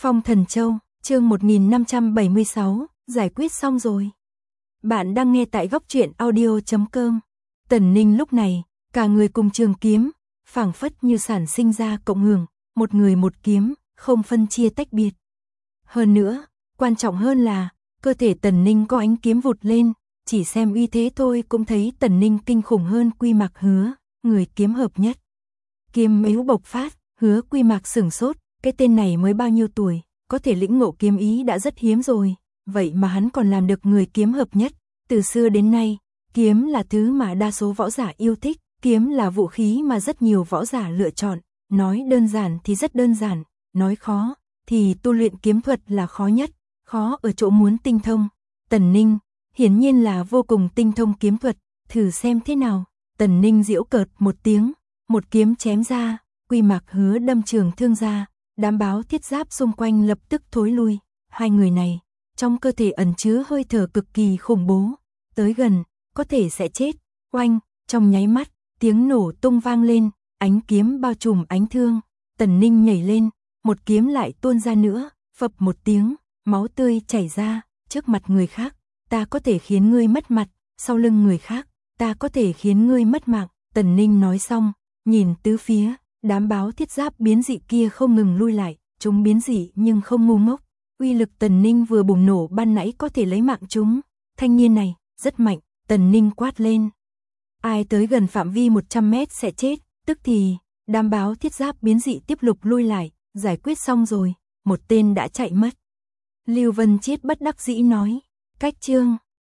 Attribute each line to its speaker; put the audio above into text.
Speaker 1: Phong Thần Châu, chương 1576, giải quyết xong rồi. Bạn đang nghe tại góc truyện audio.com. Tần Ninh lúc này, cả người cùng trường kiếm, phảng phất như sản sinh ra cộng hưởng, một người một kiếm, không phân chia tách biệt. Hơn nữa, quan trọng hơn là, cơ thể Tần Ninh có ánh kiếm vụt lên, chỉ xem uy thế thôi cũng thấy Tần Ninh kinh khủng hơn Quy Mạc Hứa, người kiếm hợp nhất. Kiếm yếu bộc phát, Hứa Quy Mạc sửng sốt, cái tên này mới bao nhiêu tuổi, có thể lĩnh ngộ kiếm ý đã rất hiếm rồi, vậy mà hắn còn làm được người kiếm hợp nhất. Từ xưa đến nay, kiếm là thứ mà đa số võ giả yêu thích, kiếm là vũ khí mà rất nhiều võ giả lựa chọn, nói đơn giản thì rất đơn giản, nói khó thì tu luyện kiếm thuật là khó nhất, khó ở chỗ muốn tinh thông. Tần Ninh, hiển nhiên là vô cùng tinh thông kiếm thuật, thử xem thế nào. Tần Ninh giễu cợt một tiếng, một kiếm chém ra, Quy Mạc Hứa đâm trường thương ra, đám báo thiết giáp xung quanh lập tức thối lui. Hai người này, trong cơ thể ẩn chứa hơi thở cực kỳ khủng bố, tới gần, có thể sẽ chết. Oanh, trong nháy mắt, tiếng nổ tung vang lên, ánh kiếm bao trùm ánh thương. Tần Ninh nhảy lên, một kiếm lại tuôn ra nữa, phập một tiếng, máu tươi chảy ra, trước mặt người khác, ta có thể khiến ngươi mất mặt, sau lưng người khác, ta có thể khiến ngươi mất mạng. Tần Ninh nói xong, nhìn tứ phía, đám báo thiết giáp biến dị kia không ngừng lui lại, chúng biến dị nhưng không ngu ngốc. Uy lực Tần Ninh vừa bùng nổ ban nãy có thể lấy mạng chúng. Thanh niên này, rất mạnh. Tần Ninh quát lên. Ai tới gần phạm vi 100 mét sẽ chết. Tức thì, đám báo thiết giáp biến dị tiếp tục lui lại. Giải quyết xong rồi, một tên đã chạy mất. Lưu Vân Chiết bất đắc dĩ nói. Cách chương